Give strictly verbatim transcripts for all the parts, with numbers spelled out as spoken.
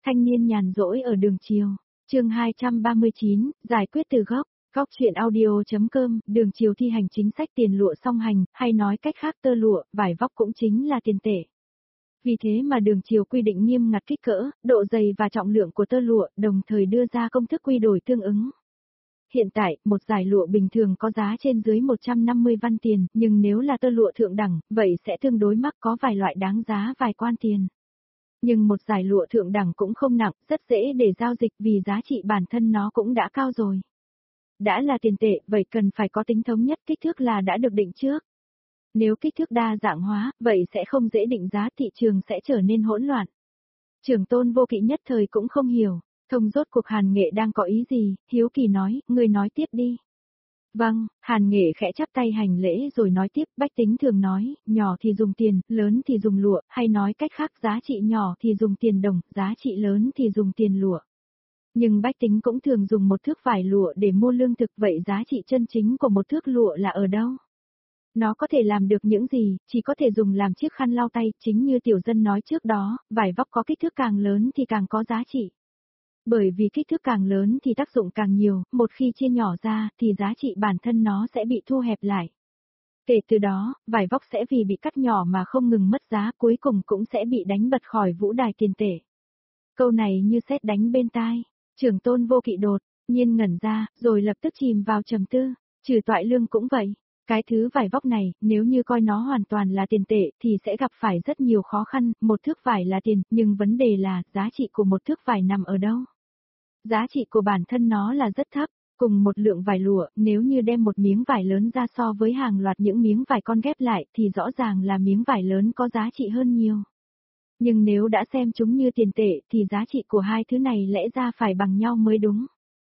Thanh niên nhàn rỗi ở đường chiều. Chương hai trăm ba mươi chín, giải quyết từ gốc. Góc truyện audio.com, đường chiều thi hành chính sách tiền lụa song hành, hay nói cách khác tơ lụa, vải vóc cũng chính là tiền tệ. Vì thế mà đường chiều quy định nghiêm ngặt kích cỡ, độ dày và trọng lượng của tơ lụa, đồng thời đưa ra công thức quy đổi tương ứng. Hiện tại, một dải lụa bình thường có giá trên dưới một trăm năm mươi văn tiền, nhưng nếu là tơ lụa thượng đẳng, vậy sẽ tương đối mắc, có vài loại đáng giá vài quan tiền. Nhưng một dải lụa thượng đẳng cũng không nặng, rất dễ để giao dịch vì giá trị bản thân nó cũng đã cao rồi. Đã là tiền tệ, vậy cần phải có tính thống nhất, kích thước là đã được định trước. Nếu kích thước đa dạng hóa, vậy sẽ không dễ định giá, thị trường sẽ trở nên hỗn loạn. Trưởng Tôn Vô Kỵ nhất thời cũng không hiểu, thông rốt cuộc Hàn Nghệ đang có ý gì, hiếu kỳ nói, ngươi nói tiếp đi. Vâng, Hàn Nghệ khẽ chắp tay hành lễ rồi nói tiếp, bách tính thường nói, nhỏ thì dùng tiền, lớn thì dùng lụa, hay nói cách khác giá trị nhỏ thì dùng tiền đồng, giá trị lớn thì dùng tiền lụa. Nhưng bách tính cũng thường dùng một thước vải lụa để mua lương thực, vậy giá trị chân chính của một thước lụa là ở đâu? Nó có thể làm được những gì, chỉ có thể dùng làm chiếc khăn lau tay, chính như tiểu dân nói trước đó, vải vóc có kích thước càng lớn thì càng có giá trị. Bởi vì kích thước càng lớn thì tác dụng càng nhiều, một khi chia nhỏ ra thì giá trị bản thân nó sẽ bị thu hẹp lại. Kể từ đó, vải vóc sẽ vì bị cắt nhỏ mà không ngừng mất giá, cuối cùng cũng sẽ bị đánh bật khỏi vũ đài tiền tệ. Câu này như sét đánh bên tai, Trưởng Tôn Vô Kỵ đột nhiên ngẩn ra, rồi lập tức chìm vào trầm tư, Trừ Toại Lương cũng vậy. Cái thứ vải vóc này, nếu như coi nó hoàn toàn là tiền tệ thì sẽ gặp phải rất nhiều khó khăn, một thước vải là tiền, nhưng vấn đề là giá trị của một thước vải nằm ở đâu? Giá trị của bản thân nó là rất thấp, cùng một lượng vải lụa, nếu như đem một miếng vải lớn ra so với hàng loạt những miếng vải con ghép lại thì rõ ràng là miếng vải lớn có giá trị hơn nhiều. Nhưng nếu đã xem chúng như tiền tệ thì giá trị của hai thứ này lẽ ra phải bằng nhau mới đúng.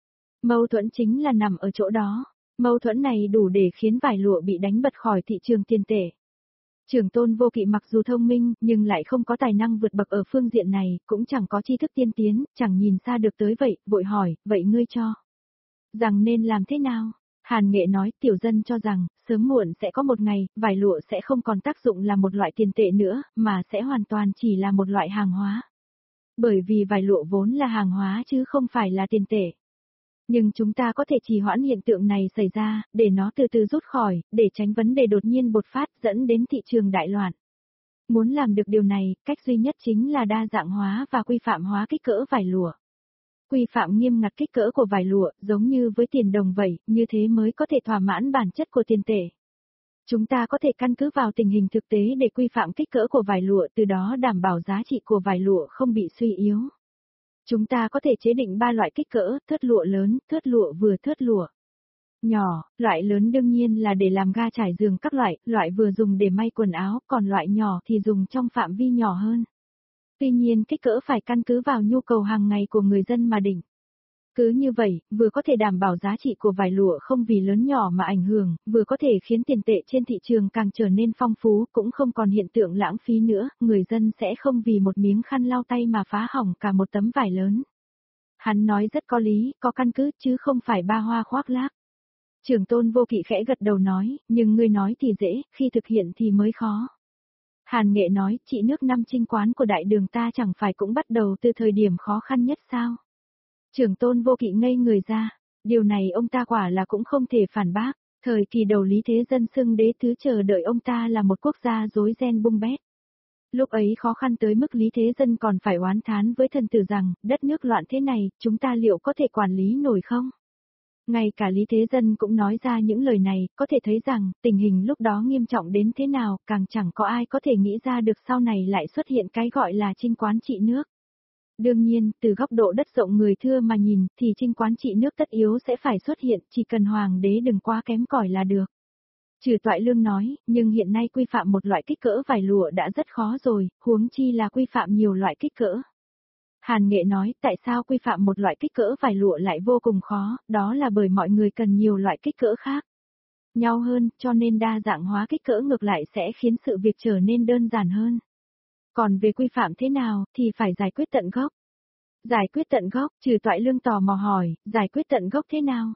Mâu thuẫn chính là nằm ở chỗ đó. Mâu thuẫn này đủ để khiến vải lụa bị đánh bật khỏi thị trường tiền tệ. Trưởng Tôn Vô Kỵ mặc dù thông minh, nhưng lại không có tài năng vượt bậc ở phương diện này, cũng chẳng có tri thức tiên tiến, chẳng nhìn xa được tới vậy, vội hỏi, vậy ngươi cho rằng nên làm thế nào? Hàn Nghệ nói, tiểu dân cho rằng, sớm muộn sẽ có một ngày, vải lụa sẽ không còn tác dụng là một loại tiền tệ nữa, mà sẽ hoàn toàn chỉ là một loại hàng hóa. Bởi vì vải lụa vốn là hàng hóa chứ không phải là tiền tệ. Nhưng chúng ta có thể trì hoãn hiện tượng này xảy ra, để nó từ từ rút khỏi, để tránh vấn đề đột nhiên bộc phát dẫn đến thị trường đại loạn. Muốn làm được điều này, cách duy nhất chính là đa dạng hóa và quy phạm hóa kích cỡ vải lụa. Quy phạm nghiêm ngặt kích cỡ của vải lụa, giống như với tiền đồng vậy, như thế mới có thể thỏa mãn bản chất của tiền tệ. Chúng ta có thể căn cứ vào tình hình thực tế để quy phạm kích cỡ của vải lụa, từ đó đảm bảo giá trị của vải lụa không bị suy yếu. Chúng ta có thể chế định ba loại kích cỡ, thớt lụa lớn, thớt lụa vừa, thớt lụa nhỏ. Loại lớn đương nhiên là để làm ga trải giường các loại, loại vừa dùng để may quần áo, còn loại nhỏ thì dùng trong phạm vi nhỏ hơn. Tuy nhiên kích cỡ phải căn cứ vào nhu cầu hàng ngày của người dân mà định. Cứ như vậy, vừa có thể đảm bảo giá trị của vải lụa không vì lớn nhỏ mà ảnh hưởng, vừa có thể khiến tiền tệ trên thị trường càng trở nên phong phú, cũng không còn hiện tượng lãng phí nữa, người dân sẽ không vì một miếng khăn lau tay mà phá hỏng cả một tấm vải lớn. Hắn nói rất có lý, có căn cứ, chứ không phải ba hoa khoác lác. Trưởng Tôn Vô Kỵ khẽ gật đầu nói, nhưng ngươi nói thì dễ, khi thực hiện thì mới khó. Hàn Nghệ nói, trị nước năm Trinh Quán của đại đường ta chẳng phải cũng bắt đầu từ thời điểm khó khăn nhất sao? Trưởng Tôn Vô Kỵ ngây người ra, điều này ông ta quả là cũng không thể phản bác, thời kỳ đầu Lý Thế Dân xưng đế thứ chờ đợi ông ta là một quốc gia rối ren bung bét. Lúc ấy khó khăn tới mức Lý Thế Dân còn phải oán thán với thần tử rằng, đất nước loạn thế này, chúng ta liệu có thể quản lý nổi không? Ngay cả Lý Thế Dân cũng nói ra những lời này, có thể thấy rằng, tình hình lúc đó nghiêm trọng đến thế nào, càng chẳng có ai có thể nghĩ ra được sau này lại xuất hiện cái gọi là Trinh Quán trị nước. Đương nhiên, từ góc độ đất rộng người thưa mà nhìn, thì Trinh Quán trị nước tất yếu sẽ phải xuất hiện, chỉ cần hoàng đế đừng quá kém cỏi là được. Trừ Toại Lương nói, nhưng hiện nay quy phạm một loại kích cỡ vải lụa đã rất khó rồi, huống chi là quy phạm nhiều loại kích cỡ. Hàn Nghệ nói, tại sao quy phạm một loại kích cỡ vải lụa lại vô cùng khó, đó là bởi mọi người cần nhiều loại kích cỡ khác nhau hơn, cho nên đa dạng hóa kích cỡ ngược lại sẽ khiến sự việc trở nên đơn giản hơn. Còn về quy phạm thế nào, thì phải giải quyết tận gốc. Giải quyết tận gốc, Trừ Toại Lương tò mò hỏi, giải quyết tận gốc thế nào?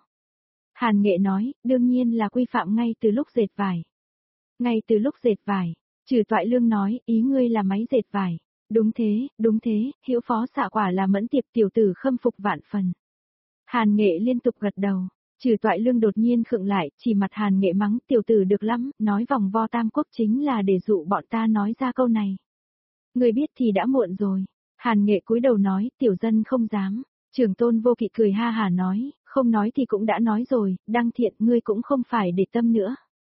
Hàn Nghệ nói, đương nhiên là quy phạm ngay từ lúc dệt vải. Ngay từ lúc dệt vải, Trừ Toại Lương nói, ý ngươi là máy dệt vải. Đúng thế, đúng thế, Hữu phó xạ quả là mẫn tiệp, tiểu tử khâm phục vạn phần. Hàn Nghệ liên tục gật đầu. Trừ Toại Lương đột nhiên khựng lại, chỉ mặt Hàn Nghệ mắng, tiểu tử được lắm, nói vòng vo tam quốc chính là để dụ bọn ta nói ra câu này. Người biết thì đã muộn rồi. Hàn Nghệ cúi đầu nói, tiểu dân không dám. Trường Tôn Vô Kỵ cười ha hà nói, không nói thì cũng đã nói rồi, Đăng Thiện ngươi cũng không phải để tâm nữa.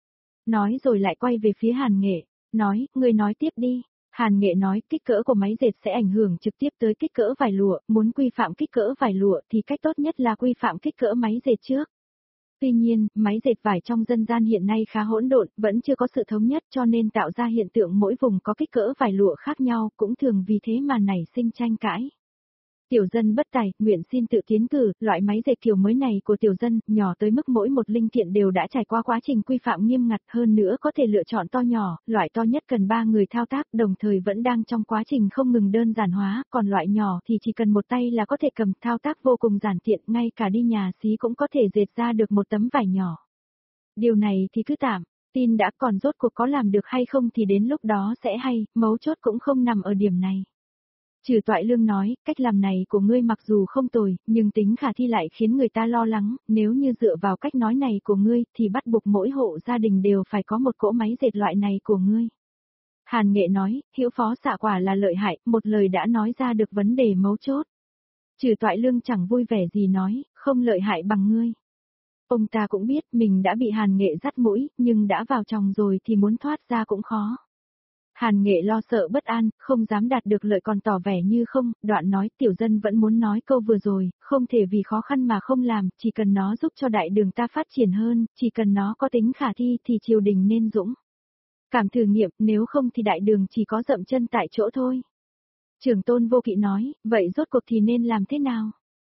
Nói rồi lại quay về phía Hàn Nghệ, nói, ngươi nói tiếp đi. Hàn Nghệ nói, kích cỡ của máy dệt sẽ ảnh hưởng trực tiếp tới kích cỡ vải lụa, muốn quy phạm kích cỡ vải lụa thì cách tốt nhất là quy phạm kích cỡ máy dệt trước. Tuy nhiên, máy dệt vải trong dân gian hiện nay khá hỗn độn, vẫn chưa có sự thống nhất cho nên tạo ra hiện tượng mỗi vùng có kích cỡ vải lụa khác nhau, cũng thường vì thế mà nảy sinh tranh cãi. Tiểu dân bất tài, nguyện xin tự tiến cử, loại máy dệt kiểu mới này của tiểu dân, nhỏ tới mức mỗi một linh kiện đều đã trải qua quá trình quy phạm nghiêm ngặt, hơn nữa có thể lựa chọn to nhỏ, loại to nhất cần ba người thao tác, đồng thời vẫn đang trong quá trình không ngừng đơn giản hóa, còn loại nhỏ thì chỉ cần một tay là có thể cầm, thao tác vô cùng giản tiện, ngay cả đi nhà xí cũng có thể dệt ra được một tấm vải nhỏ. Điều này thì cứ tạm, tin đã, còn rốt cuộc có làm được hay không thì đến lúc đó sẽ hay, mấu chốt cũng không nằm ở điểm này. Trừ Toại Lương nói, cách làm này của ngươi mặc dù không tồi, nhưng tính khả thi lại khiến người ta lo lắng, nếu như dựa vào cách nói này của ngươi, thì bắt buộc mỗi hộ gia đình đều phải có một cỗ máy dệt loại này của ngươi. Hàn Nghệ nói, Hữu phó xạ quả là lợi hại, một lời đã nói ra được vấn đề mấu chốt. Trừ Toại Lương chẳng vui vẻ gì nói, không lợi hại bằng ngươi. Ông ta cũng biết mình đã bị Hàn Nghệ dắt mũi, nhưng đã vào chồng rồi thì muốn thoát ra cũng khó. Hàn Nghệ lo sợ bất an, không dám đạt được lợi còn tỏ vẻ như không, đoạn nói tiểu dân vẫn muốn nói câu vừa rồi, không thể vì khó khăn mà không làm, chỉ cần nó giúp cho đại đường ta phát triển hơn, chỉ cần nó có tính khả thi thì triều đình nên dũng cảm thử nghiệm, nếu không thì đại đường chỉ có dậm chân tại chỗ thôi. Trường Tôn Vô Kỵ nói, vậy rốt cuộc thì nên làm thế nào?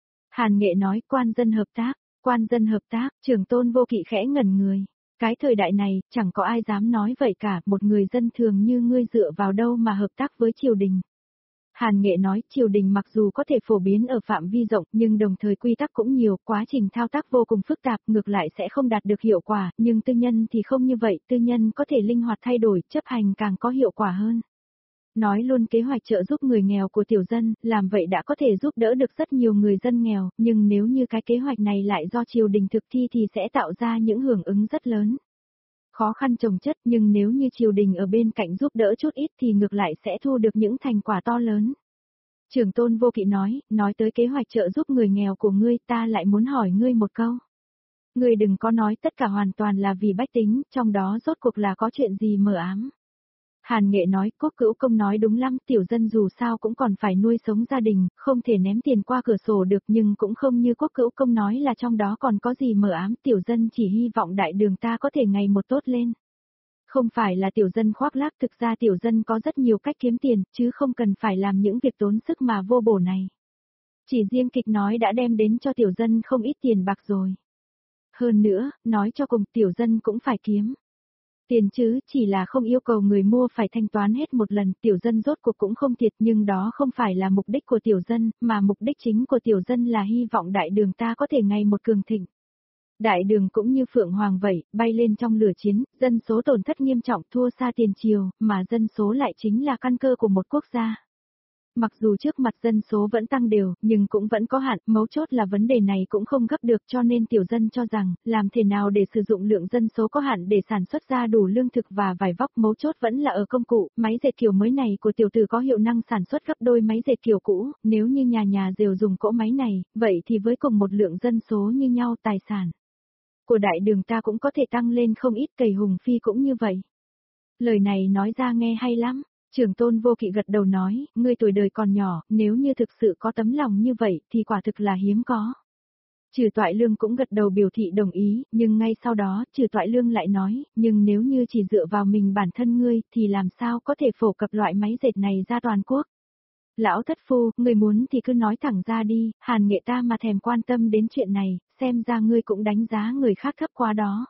Hàn Nghệ nói, quan dân hợp tác, quan dân hợp tác, Trường Tôn Vô Kỵ khẽ ngẩn người. Cái thời đại này, chẳng có ai dám nói vậy cả, một người dân thường như ngươi dựa vào đâu mà hợp tác với triều đình. Hàn Nghệ nói, triều đình mặc dù có thể phổ biến ở phạm vi rộng, nhưng đồng thời quy tắc cũng nhiều, quá trình thao tác vô cùng phức tạp, ngược lại sẽ không đạt được hiệu quả, nhưng tư nhân thì không như vậy, tư nhân có thể linh hoạt thay đổi, chấp hành càng có hiệu quả hơn. Nói luôn kế hoạch trợ giúp người nghèo của tiểu dân, làm vậy đã có thể giúp đỡ được rất nhiều người dân nghèo, nhưng nếu như cái kế hoạch này lại do triều đình thực thi thì sẽ tạo ra những hưởng ứng rất lớn. Khó khăn chồng chất, nhưng nếu như triều đình ở bên cạnh giúp đỡ chút ít thì ngược lại sẽ thu được những thành quả to lớn. Trường Tôn Vô Kỵ nói, nói tới kế hoạch trợ giúp người nghèo của ngươi, ta lại muốn hỏi ngươi một câu. Ngươi đừng có nói tất cả hoàn toàn là vì bách tính, trong đó rốt cuộc là có chuyện gì mờ ám. Hàn Nghệ nói, Quốc Cữu Công nói đúng lắm, tiểu dân dù sao cũng còn phải nuôi sống gia đình, không thể ném tiền qua cửa sổ được, nhưng cũng không như Quốc Cữu Công nói là trong đó còn có gì mờ ám, tiểu dân chỉ hy vọng đại đường ta có thể ngày một tốt lên. Không phải là tiểu dân khoác lác, thực ra tiểu dân có rất nhiều cách kiếm tiền, chứ không cần phải làm những việc tốn sức mà vô bổ này. Chỉ riêng kịch nói đã đem đến cho tiểu dân không ít tiền bạc rồi. Hơn nữa, nói cho cùng tiểu dân cũng phải kiếm tiền chứ, chỉ là không yêu cầu người mua phải thanh toán hết một lần, tiểu dân rốt cuộc cũng không thiệt, nhưng đó không phải là mục đích của tiểu dân, mà mục đích chính của tiểu dân là hy vọng đại đường ta có thể ngày một cường thịnh. Đại đường cũng như Phượng Hoàng vậy, bay lên trong lửa chiến, dân số tổn thất nghiêm trọng, thua xa tiền triều, mà dân số lại chính là căn cơ của một quốc gia. Mặc dù trước mặt dân số vẫn tăng đều, nhưng cũng vẫn có hạn, mấu chốt là vấn đề này cũng không gấp được, cho nên tiểu dân cho rằng, làm thế nào để sử dụng lượng dân số có hạn để sản xuất ra đủ lương thực và vải vóc, mấu chốt vẫn là ở công cụ, máy dệt kiểu mới này của tiểu tử có hiệu năng sản xuất gấp đôi máy dệt kiểu cũ, nếu như nhà nhà đều dùng cỗ máy này, vậy thì với cùng một lượng dân số như nhau, tài sản của đại đường ta cũng có thể tăng lên không ít, cầy Hùng Phi cũng như vậy. Lời này nói ra nghe hay lắm. Trường Tôn Vô Kỵ gật đầu nói, ngươi tuổi đời còn nhỏ, nếu như thực sự có tấm lòng như vậy thì quả thực là hiếm có. Trừ Toại Lương cũng gật đầu biểu thị đồng ý, nhưng ngay sau đó, Trừ Toại Lương lại nói, nhưng nếu như chỉ dựa vào mình bản thân ngươi thì làm sao có thể phổ cập loại máy dệt này ra toàn quốc. Lão thất phu, ngươi muốn thì cứ nói thẳng ra đi, Hàn Nghệ ta mà thèm quan tâm đến chuyện này, xem ra ngươi cũng đánh giá người khác thấp quá đó.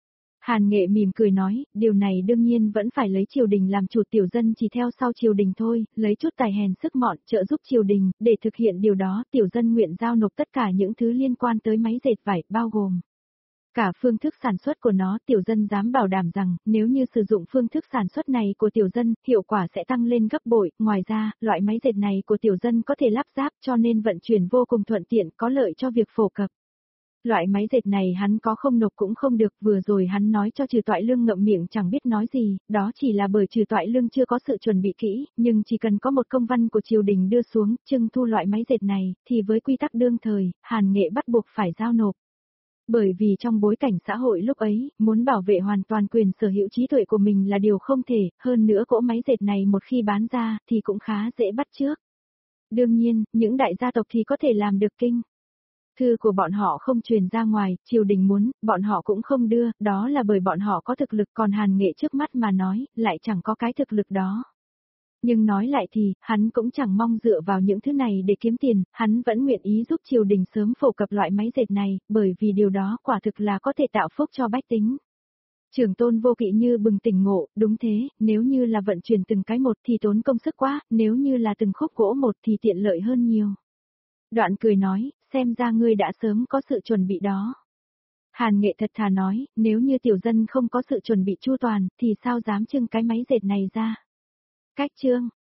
Hàn Nghệ mỉm cười nói, điều này đương nhiên vẫn phải lấy triều đình làm chủ, tiểu dân chỉ theo sau triều đình thôi, lấy chút tài hèn sức mọn trợ giúp triều đình, để thực hiện điều đó tiểu dân nguyện giao nộp tất cả những thứ liên quan tới máy dệt vải, bao gồm Cả phương thức sản xuất của nó, tiểu dân dám bảo đảm rằng, nếu như sử dụng phương thức sản xuất này của tiểu dân, hiệu quả sẽ tăng lên gấp bội. Ngoài ra, loại máy dệt này của tiểu dân có thể lắp ráp cho nên vận chuyển vô cùng thuận tiện, có lợi cho việc phổ cập. Loại máy dệt này hắn có không nộp cũng không được, vừa rồi hắn nói cho Trừ Toại Lương ngậm miệng chẳng biết nói gì, đó chỉ là bởi Trừ Toại Lương chưa có sự chuẩn bị kỹ, nhưng chỉ cần có một công văn của triều đình đưa xuống, trưng thu loại máy dệt này, thì với quy tắc đương thời, Hàn Nghệ bắt buộc phải giao nộp. Bởi vì trong bối cảnh xã hội lúc ấy, muốn bảo vệ hoàn toàn quyền sở hữu trí tuệ của mình là điều không thể, hơn nữa cỗ máy dệt này một khi bán ra, thì cũng khá dễ bắt chước. Đương nhiên, những đại gia tộc thì có thể làm được kinh. Thư của bọn họ không truyền ra ngoài, triều đình muốn, bọn họ cũng không đưa, đó là bởi bọn họ có thực lực, còn Hàn Nghệ trước mắt mà nói, lại chẳng có cái thực lực đó. Nhưng nói lại thì, hắn cũng chẳng mong dựa vào những thứ này để kiếm tiền, hắn vẫn nguyện ý giúp triều đình sớm phổ cập loại máy dệt này, bởi vì điều đó quả thực là có thể tạo phúc cho bách tính. Trưởng Tôn Vô Kỵ như bừng tỉnh ngộ, đúng thế, nếu như là vận chuyển từng cái một thì tốn công sức quá, nếu như là từng khúc gỗ một thì tiện lợi hơn nhiều. Đoạn cười nói, xem ra ngươi đã sớm có sự chuẩn bị đó. Hàn Nghệ thật thà nói, nếu như tiểu dân không có sự chuẩn bị chu toàn, thì sao dám trưng cái máy dệt này ra. Cách chương